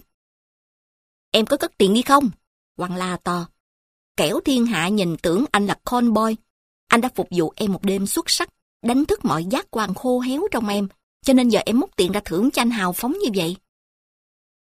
Em có cất tiền đi không? Quang la to. Kẻo thiên hạ nhìn tưởng anh là con boy. Anh đã phục vụ em một đêm xuất sắc, đánh thức mọi giác quan khô héo trong em, cho nên giờ em móc tiền ra thưởng cho anh hào phóng như vậy.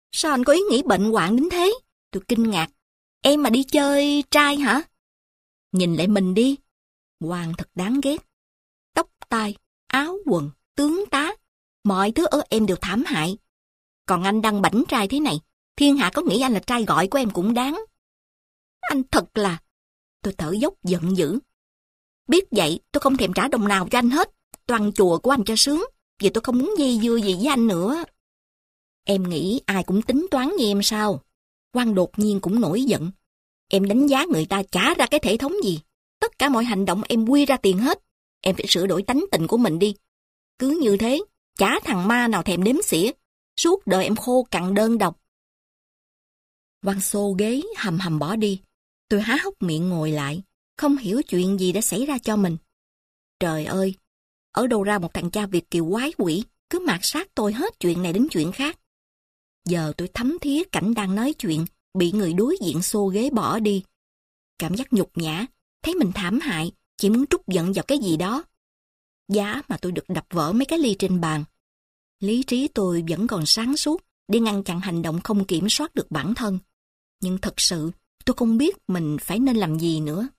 Sao anh có ý nghĩ bệnh hoạn đến thế? Tôi kinh ngạc. Em mà đi chơi trai hả? Nhìn lại mình đi. Hoàng thật đáng ghét. Tóc tai, áo quần, tướng tá, mọi thứ ở em đều thảm hại. Còn anh đăng bảnh trai thế này, thiên hạ có nghĩ anh là trai gọi của em cũng đáng. Anh thật là... Tôi thở dốc giận dữ. Biết vậy, tôi không thèm trả đồng nào cho anh hết. Toàn chùa của anh cho sướng. Vì tôi không muốn dây dưa gì với anh nữa. Em nghĩ ai cũng tính toán như em sao? Quang đột nhiên cũng nổi giận. Em đánh giá người ta trả ra cái thể thống gì? Tất cả mọi hành động em quy ra tiền hết. Em phải sửa đổi tánh tình của mình đi. Cứ như thế, chả thằng ma nào thèm đếm xỉa. Suốt đời em khô cằn đơn độc. Quang xô ghế hầm hầm bỏ đi. Tôi há hốc miệng ngồi lại, không hiểu chuyện gì đã xảy ra cho mình. Trời ơi, ở đâu ra một thằng cha Việt kiều quái quỷ, cứ mạt sát tôi hết chuyện này đến chuyện khác. Giờ tôi thấm thía cảnh đang nói chuyện, bị người đối diện xô ghế bỏ đi. Cảm giác nhục nhã, thấy mình thảm hại, chỉ muốn trút giận vào cái gì đó. Giá mà tôi được đập vỡ mấy cái ly trên bàn. Lý trí tôi vẫn còn sáng suốt để ngăn chặn hành động không kiểm soát được bản thân. Nhưng thật sự, tôi không biết mình phải nên làm gì nữa.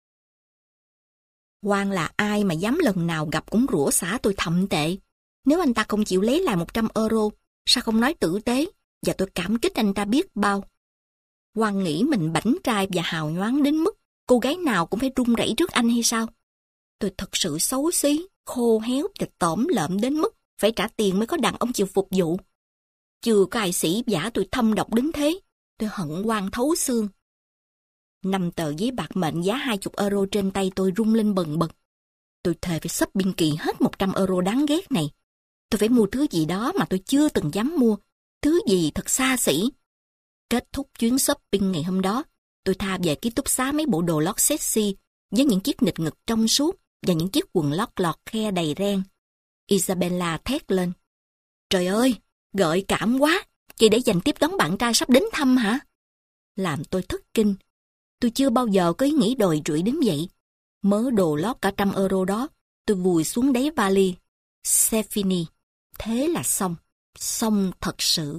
Quang là ai mà dám lần nào gặp cũng rủa xả tôi thậm tệ. Nếu anh ta không chịu lấy lại một trăm euro, sao không nói tử tế, và tôi cảm kích anh ta biết bao. Quang nghĩ mình bảnh trai và hào nhoáng đến mức cô gái nào cũng phải run rẩy trước anh hay sao? Tôi thật sự xấu xí, khô héo và tởm lợm đến mức phải trả tiền mới có đàn ông chịu phục vụ. Chưa có ai sĩ giả tôi thâm độc đến thế. Tôi hận Quang thấu xương. Năm tờ giấy bạc mệnh giá hai mươi euro trên tay tôi rung lên bần bật. Tôi thề phải shopping kỳ hết một trăm euro đáng ghét này. Tôi phải mua thứ gì đó mà tôi chưa từng dám mua. Thứ gì thật xa xỉ. Kết thúc chuyến shopping ngày hôm đó, tôi tha về ký túc xá mấy bộ đồ lót sexy với những chiếc nịt ngực trong suốt và những chiếc quần lót lọt khe đầy ren. Isabella thét lên. Trời ơi, gợi cảm quá. Chị để dành tiếp đón bạn trai sắp đến thăm hả? Làm tôi thất kinh. Tôi chưa bao giờ có ý nghĩ đòi trụi đến vậy. Mớ đồ lót cả trăm euro đó, tôi vùi xuống đáy vali. Sefini. Thế là xong. Xong thật sự.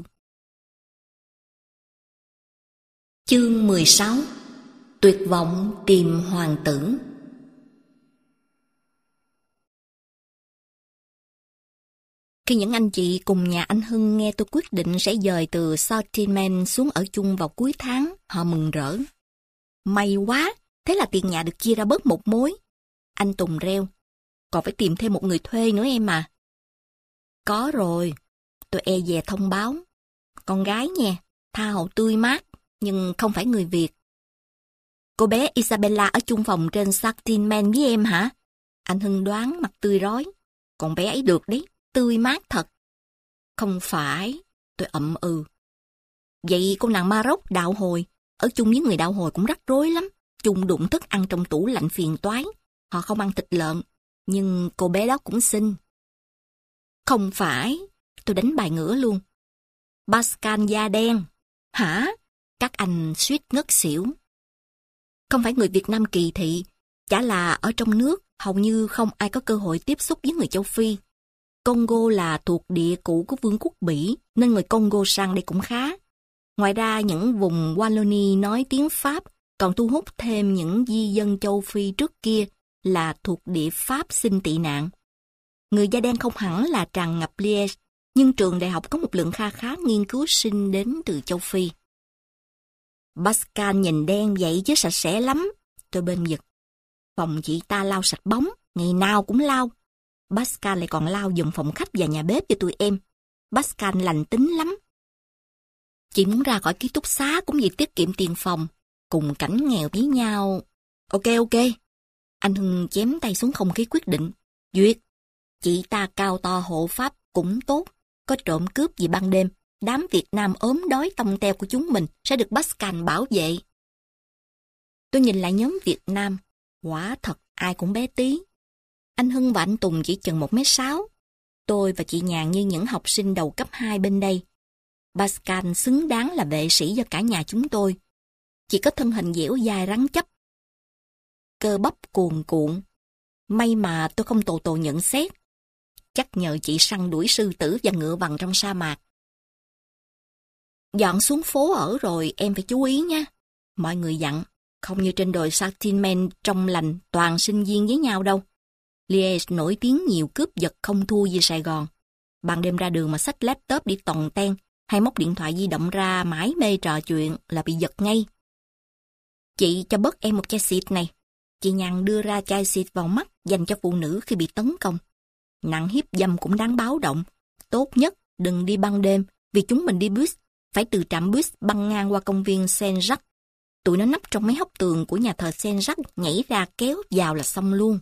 Chương mười sáu. Tuyệt vọng tìm hoàng tử. Khi những anh chị cùng nhà anh Hưng nghe tôi quyết định sẽ dời từ Sortiment xuống ở chung vào cuối tháng, họ mừng rỡ. May quá, thế là tiền nhà được chia ra bớt một mối. Anh Tùng reo, còn phải tìm thêm một người thuê nữa em à. Có rồi, tôi e dè thông báo. Con gái nha, tha hồ tươi mát, nhưng không phải người Việt. Cô bé Isabella ở chung phòng trên Sortiment với em hả? Anh Hưng đoán mặt tươi rói. Con bé ấy được đấy, tươi mát thật. Không phải, tôi ậm ừ. Vậy cô nàng Maroc đạo hồi, ở chung với người đạo hồi cũng rắc rối lắm. Chung đụng thức ăn trong tủ lạnh phiền toái. Họ không ăn thịt lợn, nhưng cô bé đó cũng xinh. Không phải, tôi đánh bài ngửa luôn. Pascal da đen. Hả? Các anh suýt ngất xỉu. Không phải người Việt Nam kỳ thị, chả là ở trong nước hầu như không ai có cơ hội tiếp xúc với người châu Phi. Congo là thuộc địa cũ của Vương quốc Bỉ, nên người Congo sang đây cũng khá. Ngoài ra, những vùng Wallonie nói tiếng Pháp còn thu hút thêm những di dân châu Phi trước kia là thuộc địa Pháp xin tị nạn. Người da đen không hẳn là tràn ngập Liège, nhưng trường đại học có một lượng kha khá nghiên cứu sinh đến từ châu Phi. Pascal nhìn đen vậy chứ sạch sẽ lắm, tôi bênh vực. Phòng chị ta lau sạch bóng, ngày nào cũng lau. Pascal lại còn lau giùm phòng khách và nhà bếp cho tụi em. Pascal lành tính lắm. Chị muốn ra khỏi ký túc xá cũng vì tiết kiệm tiền phòng. Cùng cảnh nghèo với nhau. Ok ok. Anh Hưng chém tay xuống không khí quyết định. Duyệt. Chị ta cao to hộ pháp cũng tốt. Có trộm cướp gì ban đêm, đám Việt Nam ốm đói tông teo của chúng mình sẽ được Pascal bảo vệ. Tôi nhìn lại nhóm Việt Nam. Quả thật ai cũng bé tí. Anh Hưng và anh Tùng chỉ chừng một mét sáu. Tôi và chị Nhàn như những học sinh đầu cấp hai bên đây. Pascal xứng đáng là vệ sĩ cho cả nhà chúng tôi. Chỉ có thân hình dẻo dai rắn chấp. Cơ bắp cuồn cuộn. May mà tôi không tồ tồ nhận xét. Chắc nhờ chị săn đuổi sư tử và ngựa vằn trong sa mạc. Dọn xuống phố ở rồi em phải chú ý nha. Mọi người dặn, không như trên đồi Sartine trong lành toàn sinh viên với nhau đâu. Liège nổi tiếng nhiều cướp giật không thua gì Sài Gòn. Ban đêm ra đường mà xách laptop đi tòng ten hay móc điện thoại di động ra mải mê trò chuyện là bị giật ngay. Chị cho bớt em một chai xịt này. Chị Nhàn đưa ra chai xịt vào mắt dành cho phụ nữ khi bị tấn công. Nạn hiếp dâm cũng đáng báo động. Tốt nhất đừng đi ban đêm vì chúng mình đi bus, phải từ trạm bus băng ngang qua công viên Saint-Jacques. Tụi nó nấp trong mấy hốc tường của nhà thờ Saint-Jacques, nhảy ra kéo vào là xong luôn.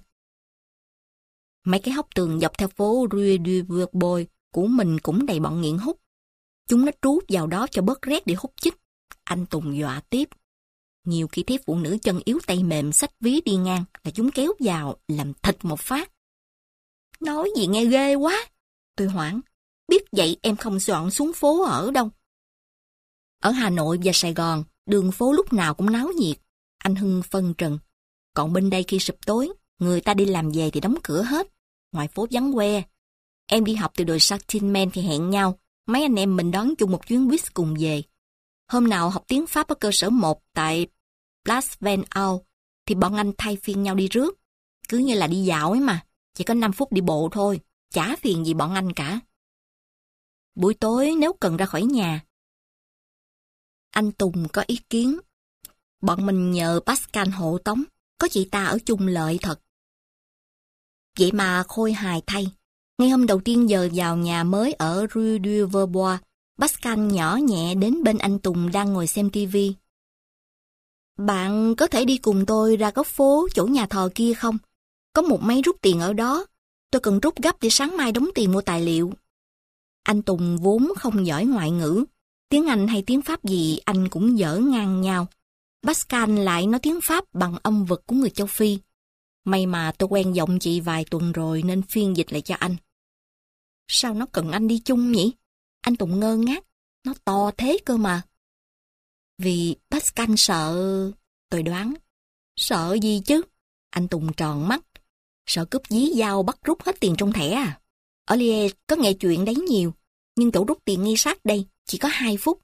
Mấy cái hốc tường dọc theo phố Rue du Bourbois của mình cũng đầy bọn nghiện hút. Chúng nó trú vào đó cho bớt rét để hút chích. Anh Tùng dọa tiếp. Nhiều khi thấy phụ nữ chân yếu tay mềm xách ví đi ngang là chúng kéo vào làm thịt một phát. Nói gì nghe ghê quá. Tôi hoảng. Biết vậy em không dọn xuống phố ở đâu. Ở Hà Nội và Sài Gòn, đường phố lúc nào cũng náo nhiệt. Anh Hưng phân trần. Còn bên đây khi sụp tối, người ta đi làm về thì đóng cửa hết. Ngoài phố vắng que. Em đi học từ đồi Sartine thì hẹn nhau. Mấy anh em mình đón chung một chuyến bus cùng về. Hôm nào học tiếng Pháp ở cơ sở một tại Place Vendôme thì bọn anh thay phiên nhau đi rước. Cứ như là đi dạo ấy mà. Chỉ có năm phút đi bộ thôi. Chả phiền gì bọn anh cả. Buổi tối nếu cần ra khỏi nhà. Anh Tùng có ý kiến. Bọn mình nhờ Pascal hộ tống. Có chị ta ở chung lợi thật. Vậy mà khôi hài thay. Ngay hôm đầu tiên giờ vào nhà mới ở Rue du Bourbois, Pascal nhỏ nhẹ đến bên anh Tùng đang ngồi xem tivi. Bạn có thể đi cùng tôi ra góc phố chỗ nhà thờ kia không? Có một máy rút tiền ở đó. Tôi cần rút gấp để sáng mai đóng tiền mua tài liệu. Anh Tùng vốn không giỏi ngoại ngữ. Tiếng Anh hay tiếng Pháp gì anh cũng dở ngang nhau. Pascal lại nói tiếng Pháp bằng âm vực của người châu Phi. May mà tôi quen giọng chị vài tuần rồi nên phiên dịch lại cho anh. Sao nó cần anh đi chung nhỉ? Anh Tùng ngơ ngác. Nó to thế cơ mà. Vì Pascal sợ... Tôi đoán. Sợ gì chứ? Anh Tùng tròn mắt. Sợ cướp dí dao bắt rút hết tiền trong thẻ à? Ở Liège có nghe chuyện đấy nhiều. Nhưng chỗ rút tiền ngay sát đây chỉ có hai phút.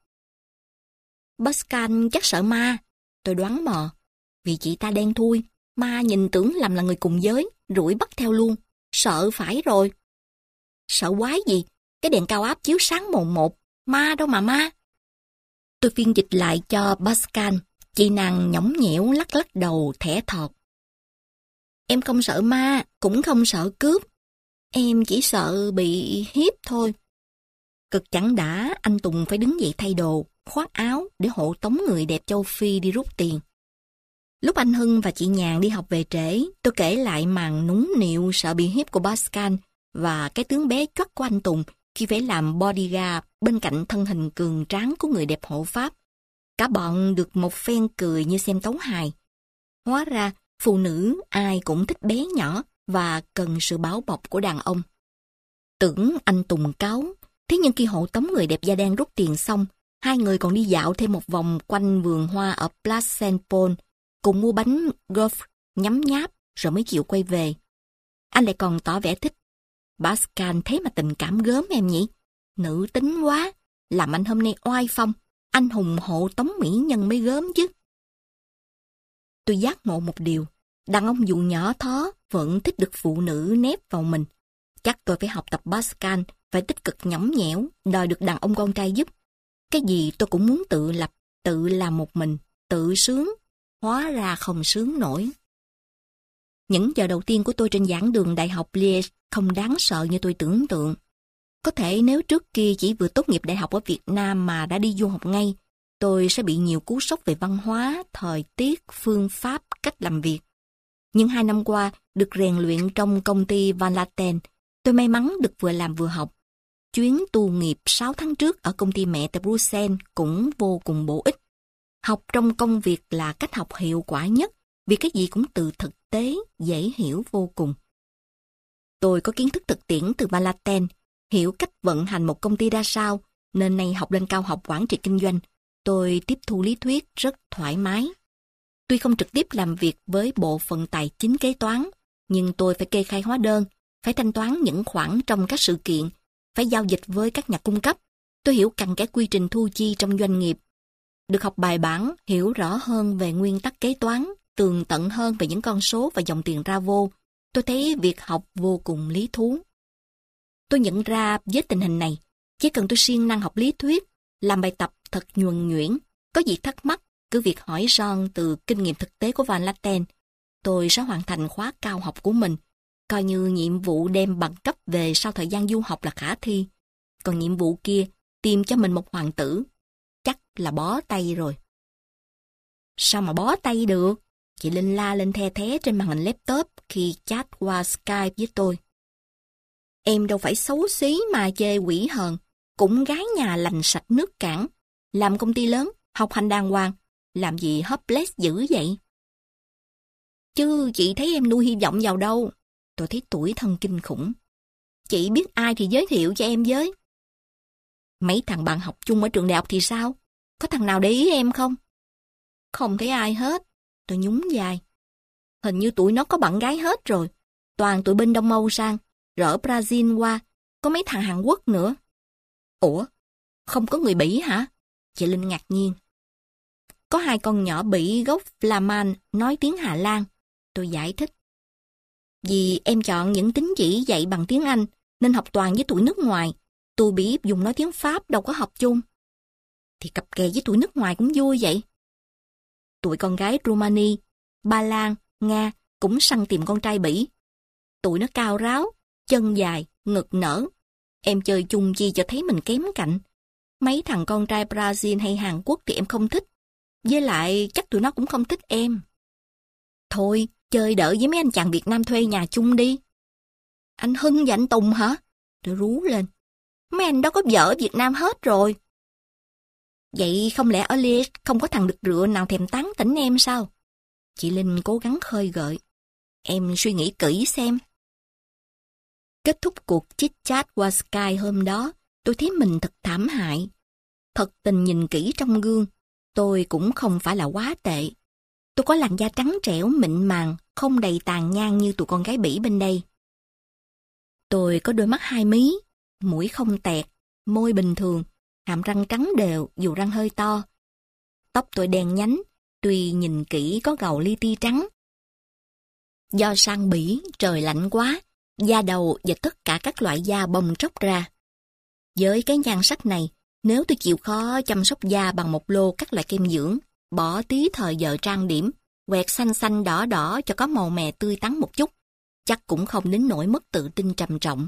Pascal chắc sợ ma. Tôi đoán mò. Vì chị ta đen thui. Ma nhìn tưởng làm là người cùng giới, rủi bắt theo luôn. Sợ phải rồi. Sợ quái gì? Cái đèn cao áp chiếu sáng mồn một. Ma đâu mà ma. Tôi phiên dịch lại cho Pascal. Chị nàng nhõng nhẽo lắc lắc đầu thẻ thọt. Em không sợ ma, cũng không sợ cướp. Em chỉ sợ bị hiếp thôi. Cực chẳng đã, anh Tùng phải đứng dậy thay đồ, khoác áo để hộ tống người đẹp châu Phi đi rút tiền. Lúc anh Hưng và chị Nhàn đi học về trễ, tôi kể lại màn núng nịu sợ bị hiếp của Pascal và cái tướng bé choắt của anh Tùng khi phải làm bodyguard bên cạnh thân hình cường tráng của người đẹp hộ Pháp. Cả bọn được một phen cười như xem tấu hài. Hóa ra, phụ nữ ai cũng thích bé nhỏ và cần sự bảo bọc của đàn ông. Tưởng anh Tùng cáu, thế nhưng khi hộ tống người đẹp da đen rút tiền xong, hai người còn đi dạo thêm một vòng quanh vườn hoa ở Place Saint-Paul, cùng mua bánh gaufre nhấm nháp rồi mới chịu quay về. Anh lại còn tỏ vẻ thích. Pascal thế mà tình cảm gớm em nhỉ? Nữ tính quá, làm anh hôm nay oai phong, anh hùng hộ tống mỹ nhân mới gớm chứ. Tôi giác ngộ một điều, đàn ông dù nhỏ thó vẫn thích được phụ nữ nép vào mình. Chắc tôi phải học tập Pascal, phải tích cực nhõng nhẽo, đòi được đàn ông con trai giúp. Cái gì tôi cũng muốn tự lập, tự làm một mình, tự sướng. Hóa ra không sướng nổi. Những giờ đầu tiên của tôi trên giảng đường Đại học Liège không đáng sợ như tôi tưởng tượng. Có thể nếu trước kia chỉ vừa tốt nghiệp đại học ở Việt Nam mà đã đi du học ngay, tôi sẽ bị nhiều cú sốc về văn hóa, thời tiết, phương pháp, cách làm việc. Nhưng hai năm qua, được rèn luyện trong công ty Van Laten, tôi may mắn được vừa làm vừa học. Chuyến tu nghiệp sáu tháng trước ở công ty mẹ tại Bruxelles cũng vô cùng bổ ích. Học trong công việc là cách học hiệu quả nhất, vì cái gì cũng từ thực tế, dễ hiểu vô cùng. Tôi có kiến thức thực tiễn từ Van Laten, hiểu cách vận hành một công ty ra sao, nên nay học lên cao học quản trị kinh doanh, tôi tiếp thu lý thuyết rất thoải mái. Tuy không trực tiếp làm việc với bộ phận tài chính kế toán, nhưng tôi phải kê khai hóa đơn, phải thanh toán những khoản trong các sự kiện, phải giao dịch với các nhà cung cấp, Tôi hiểu cặn kẽ quy trình thu chi trong doanh nghiệp. Được học bài bản, hiểu rõ hơn về nguyên tắc kế toán, tường tận hơn về những con số và dòng tiền ra vô. Tôi thấy việc học vô cùng lý thú. Tôi nhận ra với tình hình này, chỉ cần tôi siêng năng học lý thuyết, làm bài tập thật nhuần nhuyễn, có gì thắc mắc, cứ việc hỏi John từ kinh nghiệm thực tế của Van Latten, tôi sẽ hoàn thành khóa cao học của mình, coi như nhiệm vụ đem bằng cấp về sau thời gian du học là khả thi. Còn nhiệm vụ kia, tìm cho mình một hoàng tử, chắc là bó tay rồi. Sao mà bó tay được? Chị Linh la lên the thé trên màn hình laptop khi chat qua Skype với tôi. Em đâu phải xấu xí mà chê quỷ hờn, cũng gái nhà lành sạch nước cảng, làm công ty lớn, học hành đàng hoàng, làm gì hopeless dữ vậy? Chứ chị thấy em nuôi hy vọng vào đâu? Tôi thấy tủi thân kinh khủng. Chị biết ai thì giới thiệu cho em với. Mấy thằng bạn học chung ở trường đại học thì sao? Có thằng nào để ý em không? Không thấy ai hết. Tôi nhún vai. Hình như tụi nó có bạn gái hết rồi. Toàn tụi bên Đông Âu sang, rồi ở Brazil qua, có mấy thằng Hàn Quốc nữa. Ủa? Không có người Bỉ hả? Chị Linh ngạc nhiên. Có hai con nhỏ Bỉ gốc Flamand nói tiếng Hà Lan. Tôi giải thích. Vì em chọn những tín chỉ dạy bằng tiếng Anh, nên học toàn với tụi nước ngoài. Tụi Bỉ dùng nói tiếng Pháp đâu có học chung. Thì cặp kè với tụi nước ngoài cũng vui vậy. Tụi con gái Rumani, Ba Lan, Nga cũng săn tìm con trai Bỉ. Tụi nó cao ráo, chân dài, ngực nở. Em chơi chung chi cho thấy mình kém cạnh. Mấy thằng con trai Brazil hay Hàn Quốc thì em không thích. Với lại chắc tụi nó cũng không thích em. Thôi, chơi đỡ với mấy anh chàng Việt Nam thuê nhà chung đi. Anh Hưng và anh Tùng hả? Tôi rú lên. Mấy anh đó có vợ ở Việt Nam hết rồi. Vậy không lẽ ở Liège không có thằng đực rựa nào thèm tán tỉnh em sao? Chị Linh cố gắng khơi gợi. Em suy nghĩ kỹ xem. Kết thúc cuộc chit chat qua Skype hôm đó, tôi thấy mình thật thảm hại. Thật tình nhìn kỹ trong gương, tôi cũng không phải là quá tệ. Tôi có làn da trắng trẻo, mịn màng, không đầy tàn nhang như tụi con gái Bỉ bên đây. Tôi có đôi mắt hai mí, mũi không tẹt, môi bình thường, hàm răng trắng đều dù răng hơi to. Tóc tôi đen nhánh, tuy nhìn kỹ có gầu li ti trắng. Do sang Bỉ, trời lạnh quá, da đầu và tất cả các loại da bong tróc ra. Với cái nhan sắc này, nếu tôi chịu khó chăm sóc da bằng một lô các loại kem dưỡng, bỏ tí thời giờ trang điểm, quẹt xanh xanh đỏ đỏ cho có màu mè tươi tắn một chút, chắc cũng không đến nỗi mất tự tin trầm trọng.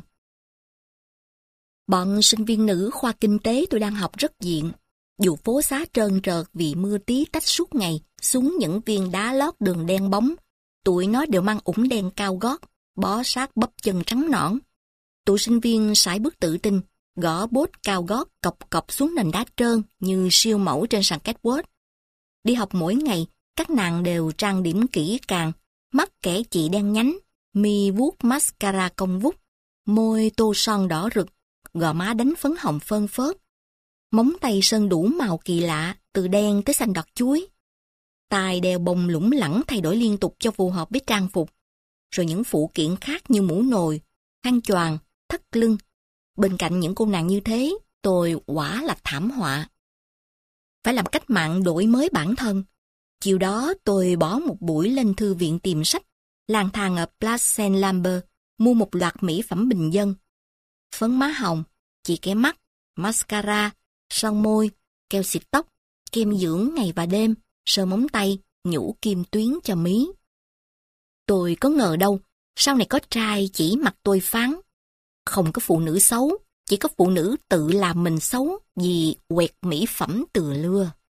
Bọn sinh viên nữ khoa kinh tế tôi đang học rất diện. Dù phố xá trơn trợt vì mưa tí tách suốt ngày xuống những viên đá lót đường đen bóng, tụi nó đều mang ủng đen cao gót, bó sát bắp chân trắng nõn. Tụi sinh viên sải bước tự tin, gõ bốt cao gót cọc cọc xuống nền đá trơn như siêu mẫu trên sàn catwalk. Đi học mỗi ngày, các nàng đều trang điểm kỹ càng, mắt kẻ chị đen nhánh, mi vuốt mascara cong vút, môi tô son đỏ rực, gò má đánh phấn hồng phơn phớt. Móng tay sơn đủ màu kỳ lạ, từ đen tới xanh đọt chuối. Tai đeo bông lủng lẳng thay đổi liên tục cho phù hợp với trang phục. Rồi những phụ kiện khác như mũ nồi, khăn choàng, thắt lưng. Bên cạnh những cô nàng như thế, tôi quả là thảm họa. Phải làm cách mạng đổi mới bản thân. Chiều đó tôi bỏ một buổi lên thư viện tìm sách, lang thang ở Place Saint-Lambert, mua một loạt mỹ phẩm bình dân. Phấn má hồng, chì kẻ mắt, mascara, son môi, keo xịt tóc, kem dưỡng ngày và đêm, sơn móng tay, nhũ kim tuyến cho mí. Tôi có ngờ đâu, sau này có trai chỉ mặt tôi phán. Không có phụ nữ xấu, chỉ có phụ nữ tự làm mình xấu vì quẹt mỹ phẩm từ lưa.